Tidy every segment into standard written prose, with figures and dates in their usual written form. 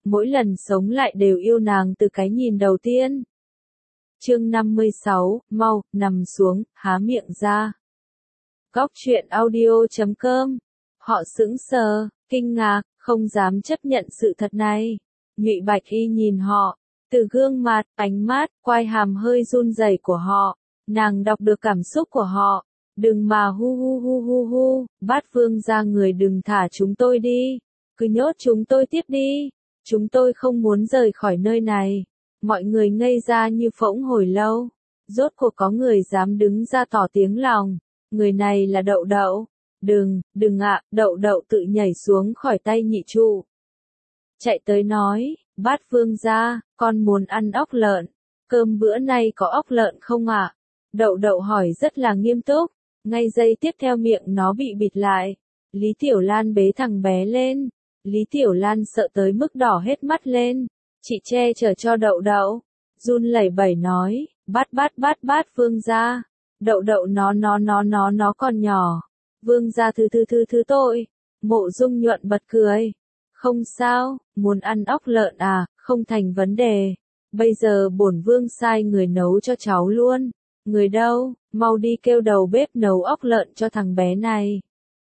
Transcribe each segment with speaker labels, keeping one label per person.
Speaker 1: mỗi lần sống lại đều yêu nàng từ cái nhìn đầu tiên. Chương 56, mau, nằm xuống, há miệng ra. Góc truyện audio.com. Họ sững sờ, kinh ngạc, không dám chấp nhận sự thật này. Nhụy Bạch Y nhìn họ, từ gương mặt, ánh mắt, quai hàm hơi run rẩy của họ, nàng đọc được cảm xúc của họ. Đừng mà hu hu hu hu hu, Bát Vương gia người đừng thả chúng tôi đi, cứ nhốt chúng tôi tiếp đi, chúng tôi không muốn rời khỏi nơi này. Mọi người ngây ra như phỗng hồi lâu, rốt cuộc có người dám đứng ra tỏ tiếng lòng, người này là Đậu Đậu. Đừng ạ, Đậu Đậu tự nhảy xuống khỏi tay nhị trụ. Chạy tới nói, Bát Vương gia, con muốn ăn ốc lợn, cơm bữa nay có ốc lợn không ạ? Đậu Đậu hỏi rất là nghiêm túc, ngay giây tiếp theo miệng nó bị bịt lại. Lý Tiểu Lan bế thằng bé lên, Lý Tiểu Lan sợ tới mức đỏ hết mắt lên, chị che chở cho Đậu Đậu, run lẩy bẩy nói, Bát Vương gia. Đậu Đậu nó còn nhỏ. Vương gia thứ tội. Mộ Dung Nhuận bật cười. Không sao, muốn ăn ốc lợn à, không thành vấn đề. Bây giờ bổn vương sai người nấu cho cháu luôn. Người đâu, mau đi kêu đầu bếp nấu ốc lợn cho thằng bé này.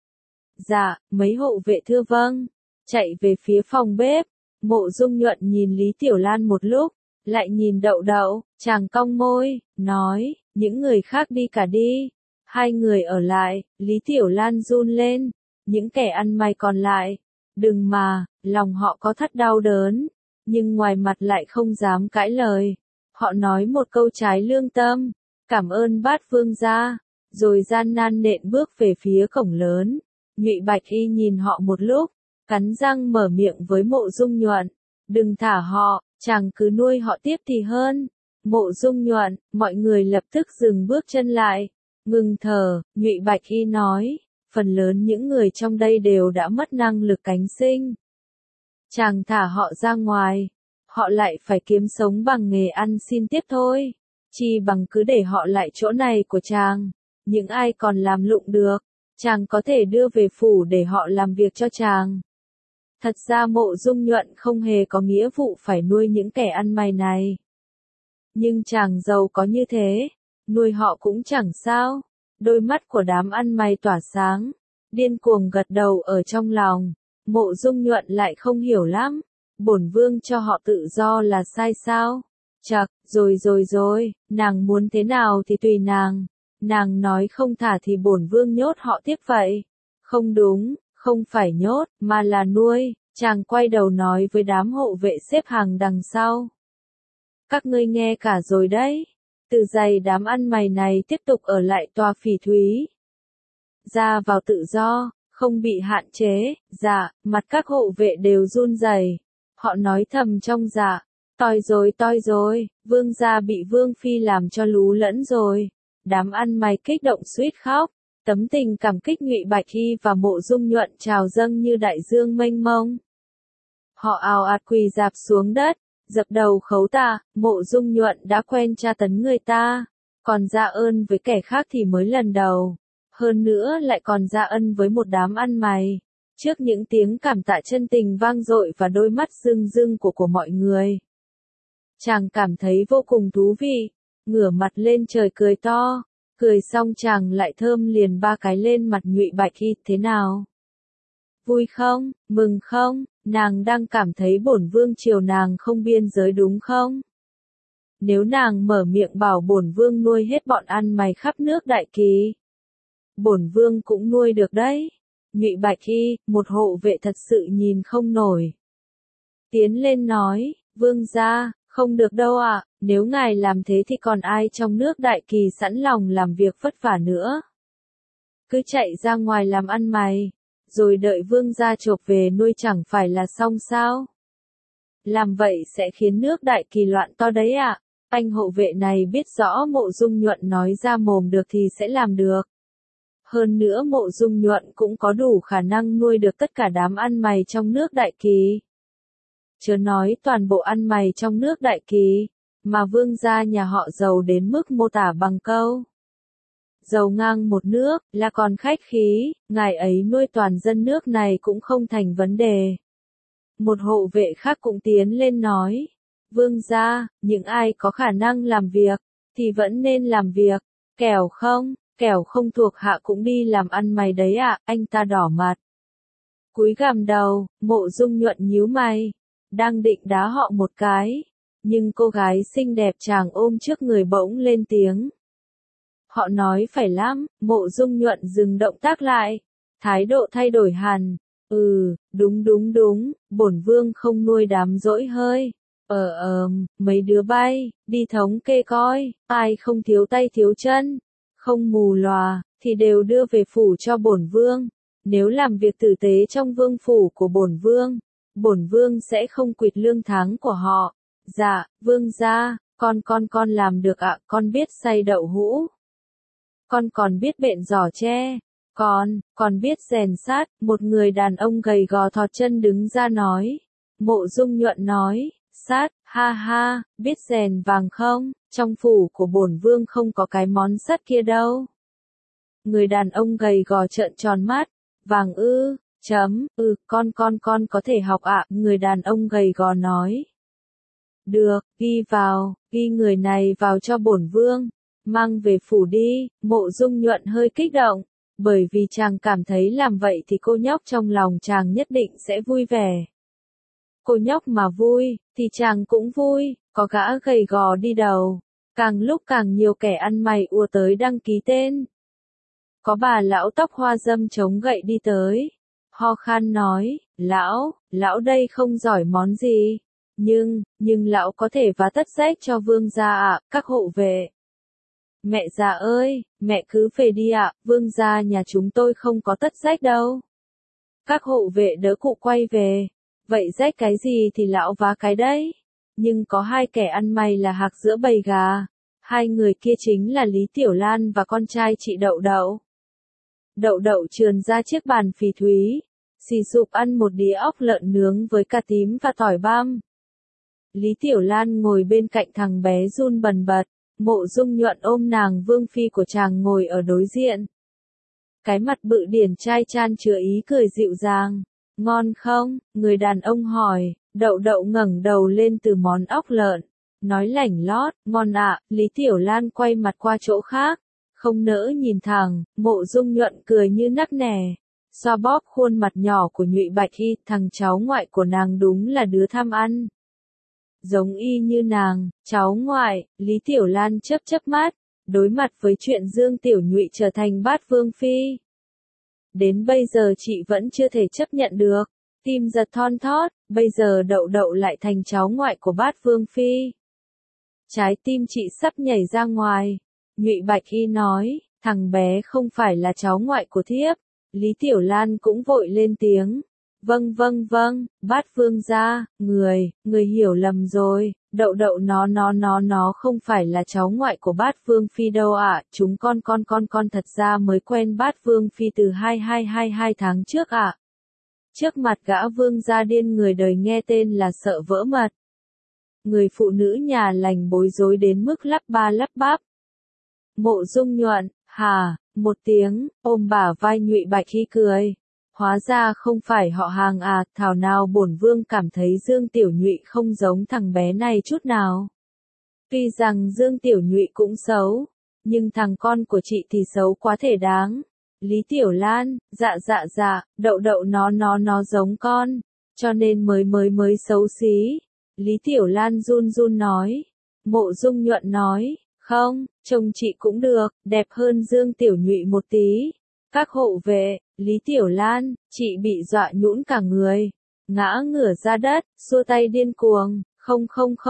Speaker 1: Dạ, mấy hộ vệ thưa vâng. Chạy về phía phòng bếp. Mộ Dung Nhuận nhìn Lý Tiểu Lan một lúc, lại nhìn Đậu Đậu, chàng cong môi, nói, những người khác đi cả đi. Hai người ở lại, Lý Tiểu Lan run lên, những kẻ ăn mày còn lại. Đừng mà, lòng họ có thắt đau đớn, nhưng ngoài mặt lại không dám cãi lời. Họ nói một câu trái lương tâm, cảm ơn Bát Vương gia, rồi gian nan nện bước về phía cổng lớn. Nhụy Bạch Y nhìn họ một lúc, cắn răng mở miệng với Mộ Dung Nhuận, đừng thả họ, chàng cứ nuôi họ tiếp thì hơn. Mộ Dung Nhuận, mọi người lập tức dừng bước chân lại, ngừng thở. Nhụy Bạch Y nói, phần lớn những người trong đây đều đã mất năng lực cánh sinh. Chàng thả họ ra ngoài, họ lại phải kiếm sống bằng nghề ăn xin tiếp thôi. Chi bằng cứ để họ lại chỗ này của chàng. Những ai còn làm lụng được, chàng có thể đưa về phủ để họ làm việc cho chàng. Thật ra Mộ Dung Nhuận không hề có nghĩa vụ phải nuôi những kẻ ăn mày này. Nhưng chàng giàu có như thế, nuôi họ cũng chẳng sao. Đôi mắt của đám ăn mày tỏa sáng, điên cuồng gật đầu ở trong lòng. Mộ Dung Nhuận lại không hiểu lắm, bổn vương cho họ tự do là sai sao? Chậc, rồi, nàng muốn thế nào thì tùy nàng. Nàng nói không thả thì bổn vương nhốt họ tiếp vậy. Không đúng, không phải nhốt, mà là nuôi. Chàng quay đầu nói với đám hộ vệ xếp hàng đằng sau. Các ngươi nghe cả rồi đấy. Từ giày đám ăn mày này tiếp tục ở lại tòa phỉ thúy. Ra vào tự do, không bị hạn chế. Dạ, mặt các hộ vệ đều run rẩy. Họ nói thầm trong dạ. Toi rồi, vương gia bị vương phi làm cho lú lẫn rồi. Đám ăn mày kích động suýt khóc. Tấm tình cảm kích Nhụy Bạch Y và Mộ Dung Nhuận trào dâng như đại dương mênh mông. Họ ào ạt quỳ rạp xuống đất, dập đầu khấu tạ. Mộ Dung Nhuận đã quen tra tấn người ta, còn ra ơn với kẻ khác thì mới lần đầu. Hơn nữa lại còn ra ân với một đám ăn mày. Trước những tiếng cảm tạ chân tình vang dội và đôi mắt rưng rưng của mọi người, chàng cảm thấy vô cùng thú vị, ngửa mặt lên trời cười to. Cười xong chàng lại thơm liền 3 cái lên mặt Nhụy Bạch Y. Thế nào? Vui không? Mừng không? Nàng đang cảm thấy bổn vương chiều nàng không biên giới đúng không? Nếu nàng mở miệng bảo bổn vương nuôi hết bọn ăn mày khắp nước Đại Kỳ, bổn vương cũng nuôi được đấy. Nhụy Bạch Y, một hộ vệ thật sự nhìn không nổi, tiến lên nói, vương gia, không được đâu ạ, nếu ngài làm thế thì còn ai trong nước Đại Kỳ sẵn lòng làm việc vất vả nữa. Cứ chạy ra ngoài làm ăn mày, rồi đợi vương gia chộp về nuôi chẳng phải là xong sao? Làm vậy sẽ khiến nước Đại Kỳ loạn to đấy ạ. Anh hộ vệ này biết rõ Mộ Dung Nhuận nói ra mồm được thì sẽ làm được. Hơn nữa Mộ Dung Nhuận cũng có đủ khả năng nuôi được tất cả đám ăn mày trong nước Đại Kỳ. Chớ nói toàn bộ ăn mày trong nước Đại Kỳ, mà vương gia nhà họ giàu đến mức mô tả bằng câu. Giàu ngang một nước, là còn khách khí, ngài ấy nuôi toàn dân nước này cũng không thành vấn đề. Một hộ vệ khác cũng tiến lên nói. Vương gia, những ai có khả năng làm việc, thì vẫn nên làm việc. Kẻo không thuộc hạ cũng đi làm ăn mày đấy ạ, anh ta đỏ mặt. Cúi gằm đầu, Mộ Dung Nhuận nhíu mày. Đang định đá họ một cái. Nhưng cô gái xinh đẹp chàng ôm trước người bỗng lên tiếng. Họ nói phải lắm, Mộ Dung Nhuận dừng động tác lại. Thái độ thay đổi hẳn. Đúng, bổn vương không nuôi đám dỗi hơi. Mấy đứa bay, đi thống kê coi, ai không thiếu tay thiếu chân, không mù lòa, thì đều đưa về phủ cho bổn vương. Nếu làm việc tử tế trong vương phủ của bổn vương sẽ không quỵt lương tháng của họ. Dạ, vương gia, con làm được ạ, con biết xay đậu hũ. Con còn biết bện giỏ tre. Còn biết rèn sát, một người đàn ông gầy gò thọt chân đứng ra nói. Mộ Dung Nhuận nói, sát, ha ha, biết rèn vàng không, trong phủ của bổn vương không có cái món sắt kia đâu. Người đàn ông gầy gò trợn tròn mắt, vàng ư, con có thể học ạ, người đàn ông gầy gò nói. Được, ghi người này vào cho bổn vương, mang về phủ đi, Mộ Dung Nhuận hơi kích động. Bởi vì chàng cảm thấy làm vậy thì cô nhóc trong lòng chàng nhất định sẽ vui vẻ. Cô nhóc mà vui, thì chàng cũng vui, có gã gầy gò đi đầu. Càng lúc càng nhiều kẻ ăn mày ùa tới đăng ký tên. Có bà lão tóc hoa râm chống gậy đi tới. Ho khan nói, lão đây không giỏi món gì. Nhưng lão có thể vá tất rách cho vương gia ạ, các hộ vệ. Mẹ già ơi, mẹ cứ về đi ạ, vương gia nhà chúng tôi không có tất rách đâu. Các hộ vệ đỡ cụ quay về. Vậy rách cái gì thì lão vá cái đấy. Nhưng có hai kẻ ăn mày là hạc giữa bầy gà. Hai người kia chính là Lý Tiểu Lan và con trai chị Đậu Đậu. Đậu Đậu trườn ra chiếc bàn phì thúy. Xì sụp ăn một đĩa óc lợn nướng với cà tím và tỏi băm. Lý Tiểu Lan ngồi bên cạnh thằng bé run bần bật. Mộ Dung Nhuận ôm nàng vương phi của chàng ngồi ở đối diện. Cái mặt bự điển trai chan chứa ý cười dịu dàng. Ngon không? Người đàn ông hỏi. Đậu Đậu ngẩng đầu lên từ món óc lợn. Nói lảnh lót, ngon ạ. Lý Tiểu Lan quay mặt qua chỗ khác. Không nỡ nhìn thẳng, Mộ Dung Nhuận cười như nắc nẻ. Xoa bóp khuôn mặt nhỏ của Nhụy Bạch Y, thằng cháu ngoại của nàng đúng là đứa tham ăn. Giống y như nàng, cháu ngoại, Lý Tiểu Lan chớp mắt, đối mặt với chuyện Dương Tiểu Nhụy trở thành bát vương phi. Đến bây giờ chị vẫn chưa thể chấp nhận được, tim giật thon thót, bây giờ Đậu Đậu lại thành cháu ngoại của bát vương phi. Trái tim chị sắp nhảy ra ngoài. Nhụy Bạch Y nói, thằng bé không phải là cháu ngoại của thiếp. Lý Tiểu Lan cũng vội lên tiếng. Vâng, bát vương gia, người hiểu lầm rồi, Đậu Đậu nó không phải là cháu ngoại của bát vương phi đâu ạ, chúng con thật ra mới quen bát vương phi từ 22 tháng trước ạ. Trước mặt gã vương gia điên người đời nghe tên là sợ vỡ mật. Người phụ nữ nhà lành bối rối đến mức lắp ba lắp bắp. Mộ Dung Nhuận, hà, một tiếng, ôm bả vai Nhụy Bạch Y cười. Hóa ra không phải họ hàng à, thảo nào bổn vương cảm thấy Dương Tiểu Nhụy không giống thằng bé này chút nào. Tuy rằng Dương Tiểu Nhụy cũng xấu, nhưng thằng con của chị thì xấu quá thể đáng. Lý Tiểu Lan, dạ, Đậu Đậu nó giống con, cho nên mới xấu xí. Lý Tiểu Lan run nói. Mộ Dung Nhuận nói, không, chồng chị cũng được, đẹp hơn Dương Tiểu Nhụy một tí. Các hộ vệ, Lý Tiểu Lan, chị bị dọa nhũn cả người, ngã ngửa ra đất, xua tay điên cuồng, không,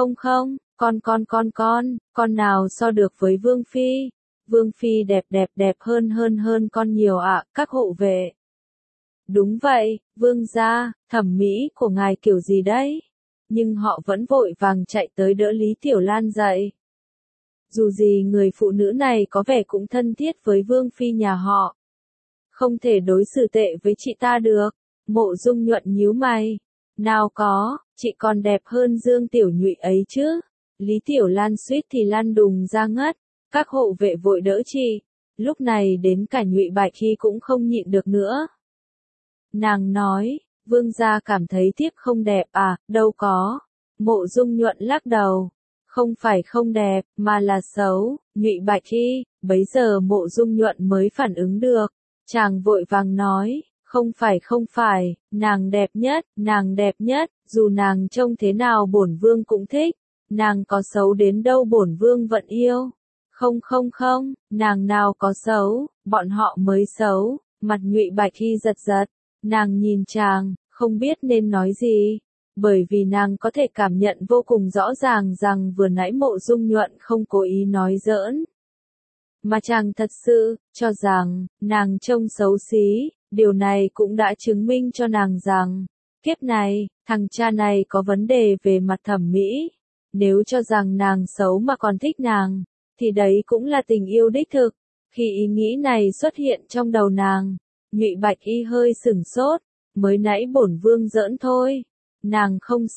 Speaker 1: con nào so được với Vương Phi? Vương Phi đẹp hơn con nhiều ạ, các hộ vệ. Đúng vậy, Vương gia, thẩm mỹ của ngài kiểu gì đấy? Nhưng họ vẫn vội vàng chạy tới đỡ Lý Tiểu Lan dậy. Dù gì người phụ nữ này có vẻ cũng thân thiết với Vương Phi nhà họ. Không thể đối xử tệ với chị ta được. Mộ Dung Nhuận nhíu mày. Nào có, chị còn đẹp hơn Dương Tiểu Nhụy ấy chứ. Lý Tiểu Lan suýt thì lăn đùng ra ngất. Các hộ vệ vội đỡ chị. Lúc này đến cả Nhụy Bạch Hy cũng không nhịn được nữa. Nàng nói, Vương gia cảm thấy thiếp không đẹp à, đâu có. Mộ Dung Nhuận lắc đầu. Không phải không đẹp, mà là xấu. Nhụy Bạch Y, bấy giờ Mộ Dung Nhuận mới phản ứng được. Chàng vội vàng nói, không phải, nàng đẹp nhất, dù nàng trông thế nào bổn vương cũng thích. Nàng có xấu đến đâu bổn vương vẫn yêu. Không, nàng nào có xấu, bọn họ mới xấu. Mặt Nhụy Bạch Y giật giật, nàng nhìn chàng, không biết nên nói gì. Bởi vì nàng có thể cảm nhận vô cùng rõ ràng rằng vừa nãy Mộ Dung Nhuận không cố ý nói giỡn. Mà chàng thật sự, cho rằng, nàng trông xấu xí, điều này cũng đã chứng minh cho nàng rằng, kiếp này, thằng cha này có vấn đề về mặt thẩm mỹ. Nếu cho rằng nàng xấu mà còn thích nàng, thì đấy cũng là tình yêu đích thực. Khi ý nghĩ này xuất hiện trong đầu nàng, Nhụy Bạch Y hơi sửng sốt, mới nãy bổn vương giỡn thôi. Nàng không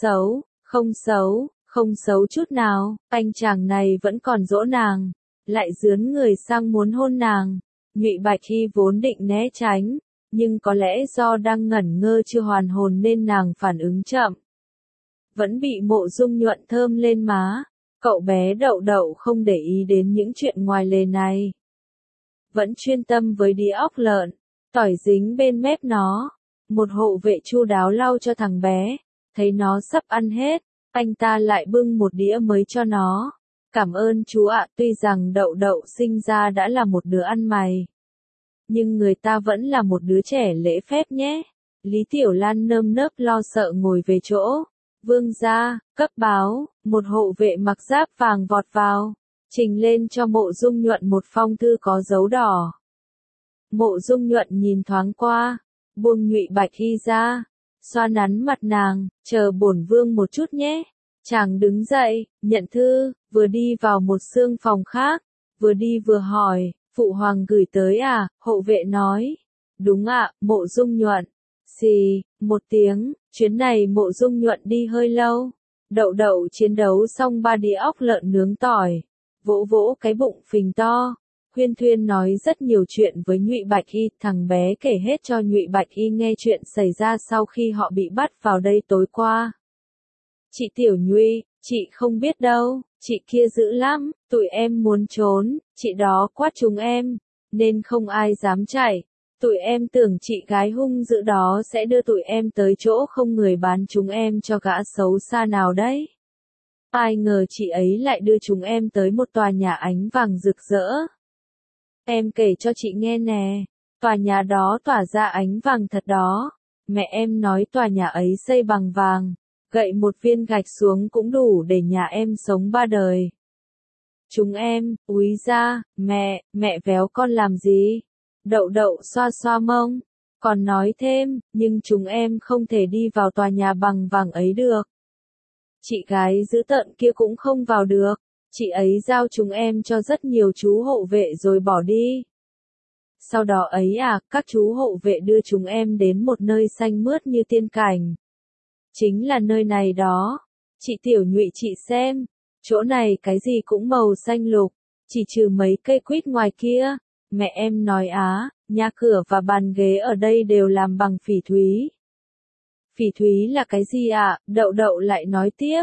Speaker 1: xấu chút nào, anh chàng này vẫn còn dỗ nàng, lại dướn người sang muốn hôn nàng. Nhụy Bạch Y vốn định né tránh, nhưng có lẽ do đang ngẩn ngơ chưa hoàn hồn nên nàng phản ứng chậm. Vẫn bị Mộ Dung Nhuận thơm lên má, cậu bé Đậu Đậu không để ý đến những chuyện ngoài lề này. Vẫn chuyên tâm với đĩa ốc lợn, tỏi dính bên mép nó. Một hộ vệ chu đáo lau cho thằng bé, thấy nó sắp ăn hết, anh ta lại bưng một đĩa mới cho nó. Cảm ơn chú ạ, tuy rằng Đậu Đậu sinh ra đã là một đứa ăn mày, nhưng người ta vẫn là một đứa trẻ lễ phép nhé. Lý Tiểu Lan nơm nớp lo sợ ngồi về chỗ. Vương gia, cấp báo, một hộ vệ mặc giáp vàng vọt vào, trình lên cho Mộ Dung Nhuận một phong thư có dấu đỏ. Mộ Dung Nhuận nhìn thoáng qua, buông Nhụy Bạch Y ra, xoa nắn mặt nàng, chờ bổn vương một chút nhé. Chàng đứng dậy, nhận thư, vừa đi vào một xương phòng khác, vừa đi vừa hỏi, phụ hoàng gửi tới à, hộ vệ nói. Đúng ạ, Mộ Dung Nhuận. Xì, một tiếng, chuyến này Mộ Dung Nhuận đi hơi lâu. Đậu Đậu chiến đấu xong 3 đĩa ốc lợn nướng tỏi, vỗ vỗ cái bụng phình to. Huyên Thuyên nói rất nhiều chuyện với Nhụy Bạch Y, thằng bé kể hết cho Nhụy Bạch Y nghe chuyện xảy ra sau khi họ bị bắt vào đây tối qua. Chị Tiểu Nhụy, chị không biết đâu, chị kia dữ lắm, tụi em muốn trốn, chị đó quát chúng em, nên không ai dám chạy. Tụi em tưởng chị gái hung dữ đó sẽ đưa tụi em tới chỗ không người bán chúng em cho gã xấu xa nào đấy. Ai ngờ chị ấy lại đưa chúng em tới một tòa nhà ánh vàng rực rỡ. Em kể cho chị nghe nè, tòa nhà đó tỏa ra ánh vàng thật đó. Mẹ em nói tòa nhà ấy xây bằng vàng, gậy một viên gạch xuống cũng đủ để nhà em sống 3 đời. Chúng em, úi ra, mẹ véo con làm gì? Đậu Đậu xoa xoa mông, còn nói thêm, nhưng chúng em không thể đi vào tòa nhà bằng vàng ấy được. Chị gái dữ tợn kia cũng không vào được, chị ấy giao chúng em cho rất nhiều chú hộ vệ rồi bỏ đi. Sau đó ấy à, các chú hộ vệ đưa chúng em đến một nơi xanh mướt như tiên cảnh. Chính là nơi này đó. Chị Tiểu Nhụy chị xem, chỗ này cái gì cũng màu xanh lục, chỉ trừ mấy cây quýt ngoài kia. Mẹ em nói á, nhà cửa và bàn ghế ở đây đều làm bằng phỉ thúy. Phỉ thúy là cái gì ạ? Đậu Đậu lại nói tiếp.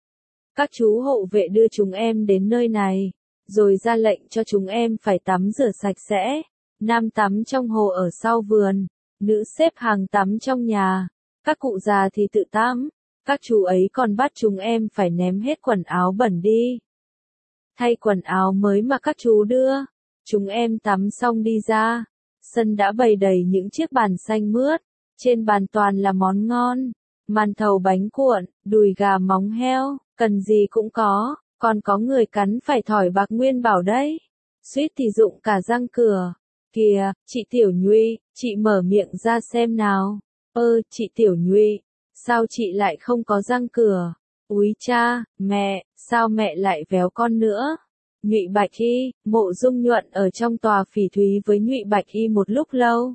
Speaker 1: Các chú hộ vệ đưa chúng em đến nơi này, rồi ra lệnh cho chúng em phải tắm rửa sạch sẽ. Nam tắm trong hồ ở sau vườn, nữ xếp hàng tắm trong nhà, các cụ già thì tự tắm. Các chú ấy còn bắt chúng em phải ném hết quần áo bẩn đi, thay quần áo mới mà các chú đưa. Chúng em tắm xong đi ra, sân đã bày đầy những chiếc bàn xanh mướt, trên bàn toàn là món ngon, màn thầu bánh cuộn, đùi gà móng heo, cần gì cũng có, còn có người cắn phải thỏi bạc nguyên bảo đấy, suýt thì rụng cả răng cửa. Kìa, chị Tiểu Nhụy, chị mở miệng ra xem nào. Chị Tiểu Nhụy, sao chị lại không có răng cửa? Úi cha, mẹ, sao mẹ lại véo con nữa? Nhụy Bạch Y, Mộ Dung Nhuận ở trong tòa phỉ thúy với Nhụy Bạch Y một lúc lâu.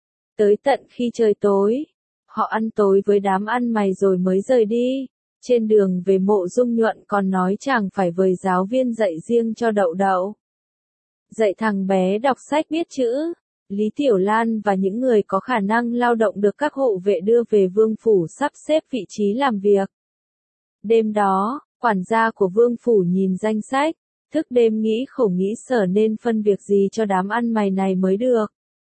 Speaker 1: Tới tận khi trời tối, họ ăn tối với đám ăn mày rồi mới rời đi. Trên đường về Mộ Dung Nhuận còn nói chàng phải với giáo viên dạy riêng cho Đậu Đậu. Dạy thằng bé đọc sách biết chữ, Lý Tiểu Lan và những người có khả năng lao động được các hộ vệ đưa về vương phủ sắp xếp vị trí làm việc. Đêm đó, quản gia của vương phủ nhìn danh sách, thức đêm nghĩ khổ nghĩ sở nên phân việc gì cho đám ăn mày này mới được.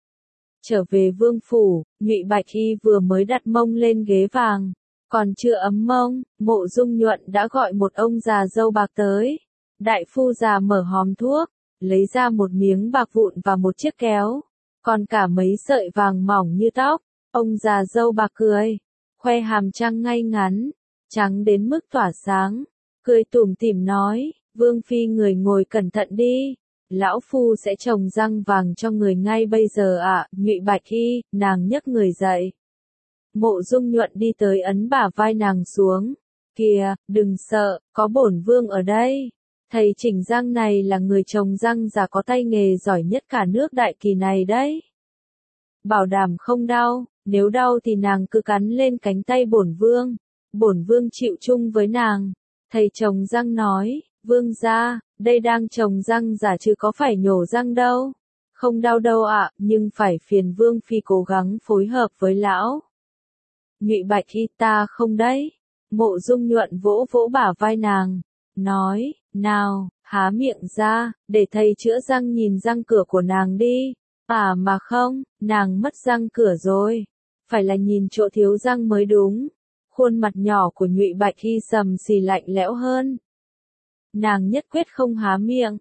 Speaker 1: Trở về vương phủ, Nhụy Bạch Y vừa mới đặt mông lên ghế vàng, còn chưa ấm mông, Mộ Dung Nhuận đã gọi một ông già râu bạc tới. Đại phu già mở hòm thuốc, lấy ra một miếng bạc vụn và một chiếc kéo, còn cả mấy sợi vàng mỏng như tóc. Ông già râu bạc cười, khoe hàm răng ngay ngắn, trắng đến mức tỏa sáng, cười tủm tỉm nói, Vương phi người ngồi cẩn thận đi, lão phu sẽ trồng răng vàng cho người ngay bây giờ ạ. Nhụy Bạch Y, nàng nhấc người dậy. Mộ Dung Nhuận đi tới ấn bả vai nàng xuống, kìa, đừng sợ, có bổn vương ở đây. Thầy chỉnh răng này là người trồng răng già có tay nghề giỏi nhất cả nước Đại Kỳ này đấy. Bảo đảm không đau, nếu đau thì nàng cứ cắn lên cánh tay bổn vương chịu chung với nàng. Thầy trồng răng nói, vương gia, đây đang trồng răng giả chứ có phải nhổ răng đâu. Không đau đâu ạ, nhưng phải phiền vương phi cố gắng phối hợp với lão. Nhụy Bạch Y, ta không đấy. Mộ Dung Nhuận vỗ vỗ bả vai nàng, nói, nào, há miệng ra, để thầy chữa răng nhìn răng cửa của nàng đi. À mà không, nàng mất răng cửa rồi. Phải là nhìn chỗ thiếu răng mới đúng. Khuôn mặt nhỏ của Nhụy Bạch Y sầm xì lạnh lẽo hơn. Nàng nhất quyết không há miệng.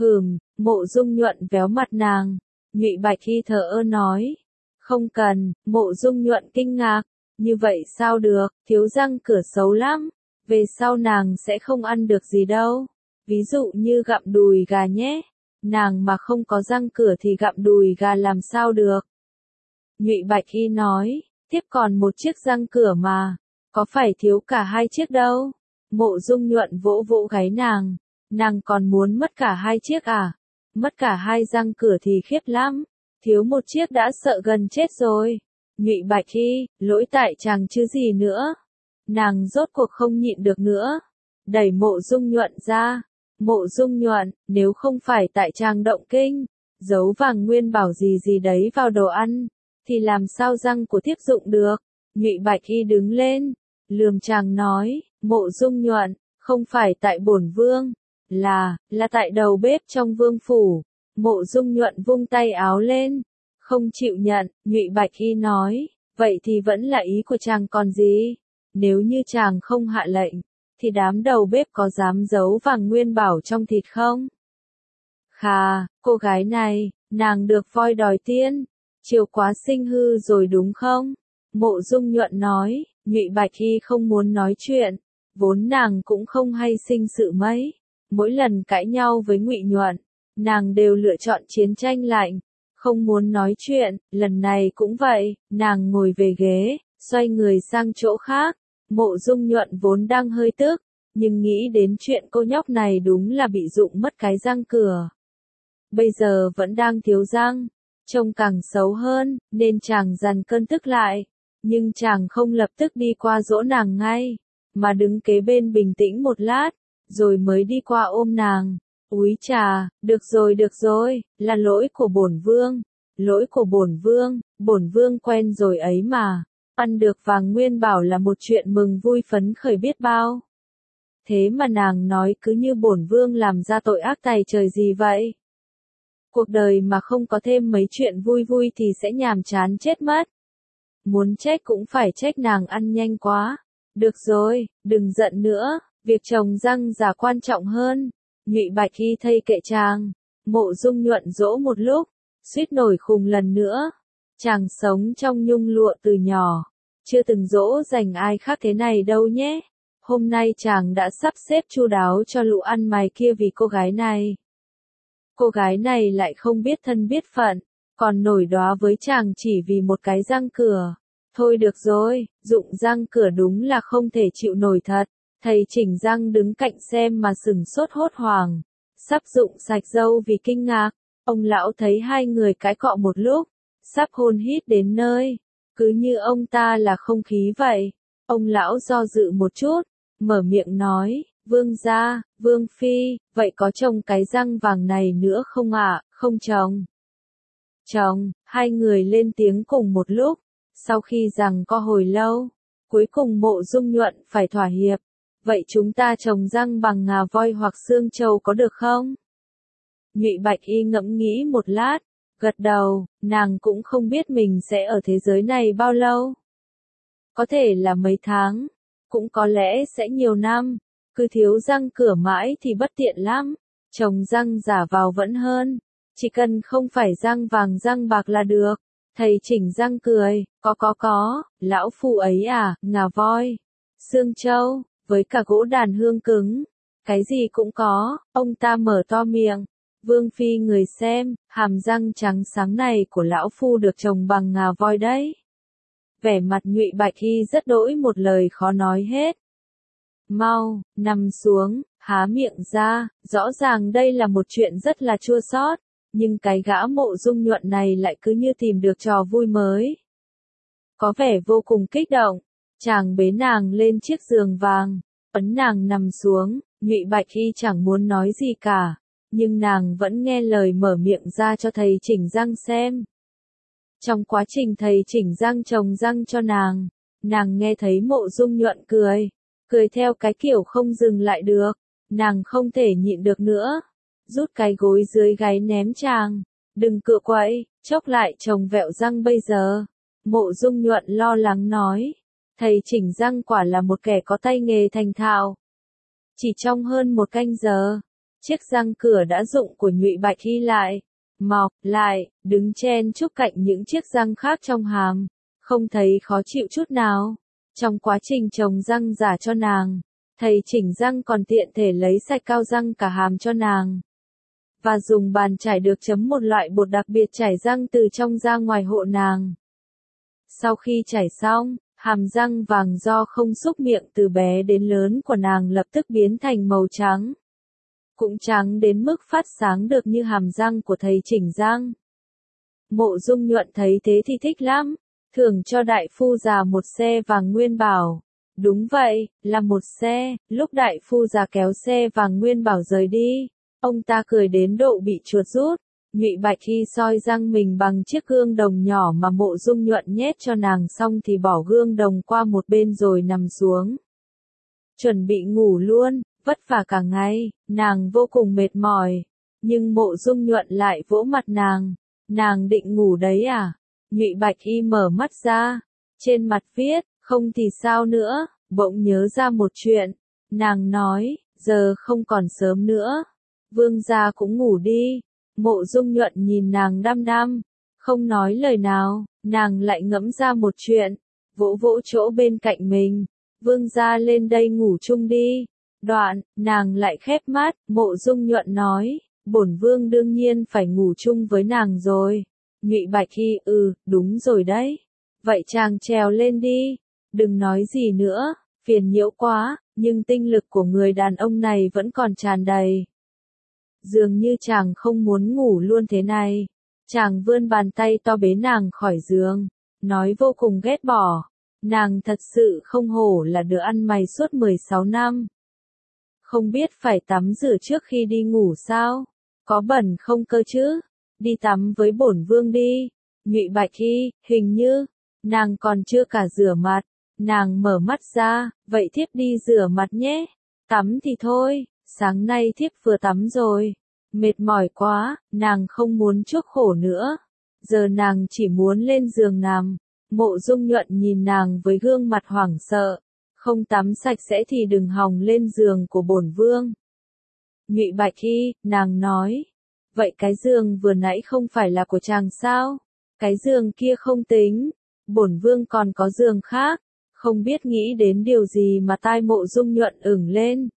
Speaker 1: Mộ Dung Nhuận véo mặt nàng. Nhụy Bạch Y thờ ơ nói. Không cần, Mộ Dung Nhuận kinh ngạc. Như vậy sao được, thiếu răng cửa xấu lắm. Về sau nàng sẽ không ăn được gì đâu. Ví dụ như gặm đùi gà nhé. Nàng mà không có răng cửa thì gặm đùi gà làm sao được. Nhụy Bạch Y nói, tiếp còn một chiếc răng cửa mà. Có phải thiếu cả hai chiếc đâu. Mộ Dung Nhuận vỗ vỗ gáy nàng. Nàng còn muốn mất cả hai chiếc à? Mất cả hai răng cửa thì khiếp lắm. Thiếu một chiếc đã sợ gần chết rồi. Nhụy Bạch Y, lỗi tại chàng chứ gì nữa. Nàng rốt cuộc không nhịn được nữa. Đẩy Mộ Dung Nhuận ra. Mộ Dung Nhuận, nếu không phải tại chàng động kinh, giấu vàng nguyên bảo gì gì đấy vào đồ ăn, thì làm sao răng của thiếp dụng được. Nhụy Bạch Y đứng lên, lườm chàng nói, Mộ Dung Nhuận, không phải tại bổn vương, là tại đầu bếp trong vương phủ. Mộ Dung Nhuận vung tay áo lên, không chịu nhận. Nhụy Bạch Y nói, vậy thì vẫn là ý của chàng còn gì. Nếu như chàng không hạ lệnh, thì đám đầu bếp có dám giấu vàng nguyên bảo trong thịt không? Khà, cô gái này, nàng được voi đòi tiên, chiều quá sinh hư rồi đúng không? Mộ Dung Nhuận nói. Nhụy Bạch Y không muốn nói chuyện, vốn nàng cũng không hay sinh sự mấy. Mỗi lần cãi nhau với Ngụy Nhuận, nàng đều lựa chọn chiến tranh lạnh, không muốn nói chuyện. Lần này cũng vậy, nàng ngồi về ghế, xoay người sang chỗ khác. Mộ Dung Nhuận vốn đang hơi tức, nhưng nghĩ đến chuyện cô nhóc này đúng là bị rụng mất cái răng cửa. Bây giờ vẫn đang thiếu răng, trông càng xấu hơn, nên chàng dằn cơn tức lại. Nhưng chàng không lập tức đi qua dỗ nàng ngay, mà đứng kế bên bình tĩnh một lát, rồi mới đi qua ôm nàng. Úi chà, được rồi, là lỗi của bổn vương, bổn vương quen rồi ấy mà. Ăn được vàng nguyên bảo là một chuyện mừng vui phấn khởi biết bao. Thế mà nàng nói cứ như bổn vương làm ra tội ác tày trời gì vậy. Cuộc đời mà không có thêm mấy chuyện vui vui thì sẽ nhàm chán chết mất. Muốn trách cũng phải trách nàng ăn nhanh quá. Được rồi, đừng giận nữa, việc trồng răng giả quan trọng hơn. Nhụy Bạch Y thay kệ chàng. Mộ Dung Nhuận dỗ một lúc, suýt nổi khùng lần nữa. Chàng sống trong nhung lụa từ nhỏ, chưa từng dỗ dành ai khác thế này đâu nhé. Hôm nay chàng đã sắp xếp chu đáo cho lũ ăn mày kia vì cô gái này. Cô gái này lại không biết thân biết phận, còn nổi đoá với chàng chỉ vì một cái răng cửa. Thôi được rồi, dụng răng cửa đúng là không thể chịu nổi thật. Thầy chỉnh răng đứng cạnh xem mà sửng sốt hốt hoảng. Sắp dụng sạch râu vì kinh ngạc. Ông lão thấy hai người cãi cọ một lúc, sắp hôn hít đến nơi. Cứ như ông ta là không khí vậy. Ông lão do dự một chút, mở miệng nói, vương gia, vương phi, vậy có trồng cái răng vàng này nữa không ạ? Không trồng. chồng, hai người lên tiếng cùng một lúc. Sau khi giằng co hồi lâu, cuối cùng Mộ Dung Nhuận phải thỏa hiệp. Vậy chúng ta trồng răng bằng ngà voi hoặc xương trâu có được không? Nhụy Bạch Y ngẫm nghĩ một lát, gật đầu, nàng cũng không biết mình sẽ ở thế giới này bao lâu. Có thể là mấy tháng, cũng có lẽ sẽ nhiều năm, cứ thiếu răng cửa mãi thì bất tiện lắm, trồng răng giả vào vẫn hơn, chỉ cần không phải răng vàng răng bạc là được. Thầy chỉnh răng cười, có, lão phu ấy à, ngà voi, xương trâu, với cả gỗ đàn hương cứng, cái gì cũng có, ông ta mở to miệng. Vương phi người xem, hàm răng trắng sáng này của lão phu được trồng bằng ngà voi đấy. Vẻ mặt Nhụy Bạch Y rất đỗi một lời khó nói hết. Mau, nằm xuống, há miệng ra, rõ ràng đây là một chuyện rất là chua xót, nhưng cái gã Mộ Dung Nhuận này lại cứ như tìm được trò vui mới. Có vẻ vô cùng kích động, chàng bế nàng lên chiếc giường vàng, ấn nàng nằm xuống, Nhụy Bạch Y chẳng muốn nói gì cả, nhưng nàng vẫn nghe lời mở miệng ra cho thầy chỉnh răng xem. Trong quá trình thầy chỉnh răng trồng răng cho nàng nghe thấy Mộ Dung Nhuận cười theo cái kiểu không dừng lại được, nàng không thể nhịn được nữa, rút cái gối dưới gáy ném chàng, đừng cựa quậy, chốc lại trồng vẹo răng bây giờ. Mộ Dung Nhuận lo lắng nói, thầy chỉnh răng quả là một kẻ có tay nghề thành thạo. Chỉ trong hơn một canh giờ, chiếc răng cửa đã rụng của Nhụy Bạch Y lại, mọc lại, đứng chen chúc cạnh những chiếc răng khác trong hàm, không thấy khó chịu chút nào. Trong quá trình trồng răng giả cho nàng, thầy chỉnh răng còn tiện thể lấy sạch cao răng cả hàm cho nàng. Và dùng bàn chải được chấm một loại bột đặc biệt chải răng từ trong ra ngoài hộ nàng. Sau khi chải xong, hàm răng vàng do không xúc miệng từ bé đến lớn của nàng lập tức biến thành màu trắng. Cũng trắng đến mức phát sáng được như hàm răng của thầy chỉnh răng. Mộ Dung Nhuận thấy thế thì thích lắm, thưởng cho đại phu già một xe vàng nguyên bảo. Đúng vậy, là một xe, lúc đại phu già kéo xe vàng nguyên bảo rời đi, ông ta cười đến độ bị chuột rút. Nhụy Bạch Y soi răng mình bằng chiếc gương đồng nhỏ mà Mộ Dung Nhuận nhét cho nàng xong thì bỏ gương đồng qua một bên rồi nằm xuống. Chuẩn bị ngủ luôn, vất vả cả ngày, nàng vô cùng mệt mỏi. Nhưng Mộ Dung Nhuận lại vỗ mặt nàng định ngủ đấy à? Nhụy Bạch Y mở mắt ra, trên mặt viết, không thì sao nữa, bỗng nhớ ra một chuyện. Nàng nói, giờ không còn sớm nữa, vương gia cũng ngủ đi. Mộ Dung Nhuận nhìn nàng đăm đăm, không nói lời nào, nàng lại ngẫm ra một chuyện, vỗ vỗ chỗ bên cạnh mình, vương gia lên đây ngủ chung đi. Đoạn, nàng lại khép mắt, Mộ Dung Nhuận nói, bổn vương đương nhiên phải ngủ chung với nàng rồi. Nhụy Bạch Y, đúng rồi đấy. Vậy chàng trèo lên đi, đừng nói gì nữa, phiền nhiễu quá, nhưng tinh lực của người đàn ông này vẫn còn tràn đầy. Dường như chàng không muốn ngủ luôn thế này. Chàng vươn bàn tay to bế nàng khỏi giường, nói vô cùng ghét bỏ. Nàng thật sự không hổ là đứa ăn mày suốt 16 năm. Không biết phải tắm rửa trước khi đi ngủ sao? Có bẩn không cơ chứ? Đi tắm với bổn vương đi. Nhụy Bạch Y, hình như, nàng còn chưa cả rửa mặt. Nàng mở mắt ra, vậy thiếp đi rửa mặt nhé. Tắm thì thôi, sáng nay thiếp vừa tắm rồi. Mệt mỏi quá, nàng không muốn chuốc khổ nữa. Giờ nàng chỉ muốn lên giường nằm. Mộ Dung Nhuận nhìn nàng với gương mặt hoảng sợ. Không tắm sạch sẽ thì đừng hòng lên giường của bổn vương. Nhụy Bạch Y, nàng nói. Vậy cái giường vừa nãy không phải là của chàng sao? Cái giường kia không tính. Bổn vương còn có giường khác. Không biết nghĩ đến điều gì mà tai Mộ Dung Nhuận ửng lên.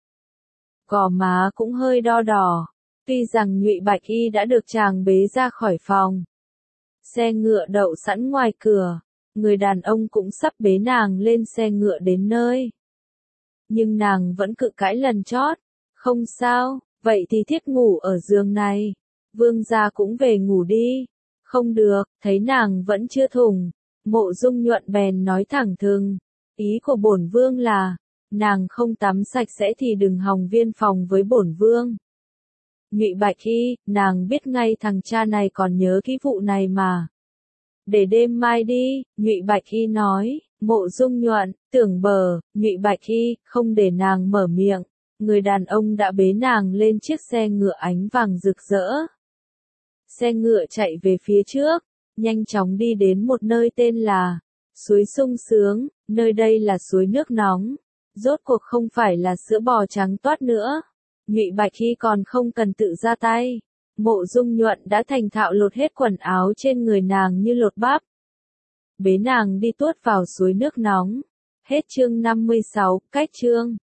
Speaker 1: Gò má cũng hơi đo đỏ. Tuy rằng Nhụy Bạch Y đã được chàng bế ra khỏi phòng. Xe ngựa đậu sẵn ngoài cửa. Người đàn ông cũng sắp bế nàng lên xe ngựa đến nơi. Nhưng nàng vẫn cự cãi lần chót. Không sao, vậy thì thiếp ngủ ở giường này. Vương gia cũng về ngủ đi. Không được, thấy nàng vẫn chưa thủng. Mộ Dung Nhuận bèn nói thẳng thừng. Ý của bổn vương là, nàng không tắm sạch sẽ thì đừng hòng viên phòng với bổn vương. Nhụy Bạch Hy, nàng biết ngay thằng cha này còn nhớ kỹ vụ này mà. Để đêm mai đi, Nhụy Bạch Hy nói. Mộ Dung Nhuận, Tưởng Bờ, Nhụy Bạch Hy, không để nàng mở miệng. Người đàn ông đã bế nàng lên chiếc xe ngựa ánh vàng rực rỡ. Xe ngựa chạy về phía trước, nhanh chóng đi đến một nơi tên là Suối Sung Sướng, nơi đây là suối nước nóng. Rốt cuộc không phải là sữa bò trắng toát nữa. Nhụy Bạch Hy còn không cần tự ra tay. Mộ Dung Nhuận đã thành thạo lột hết quần áo trên người nàng như lột bắp. Bế nàng đi tuốt vào suối nước nóng. Hết chương 56, cách chương.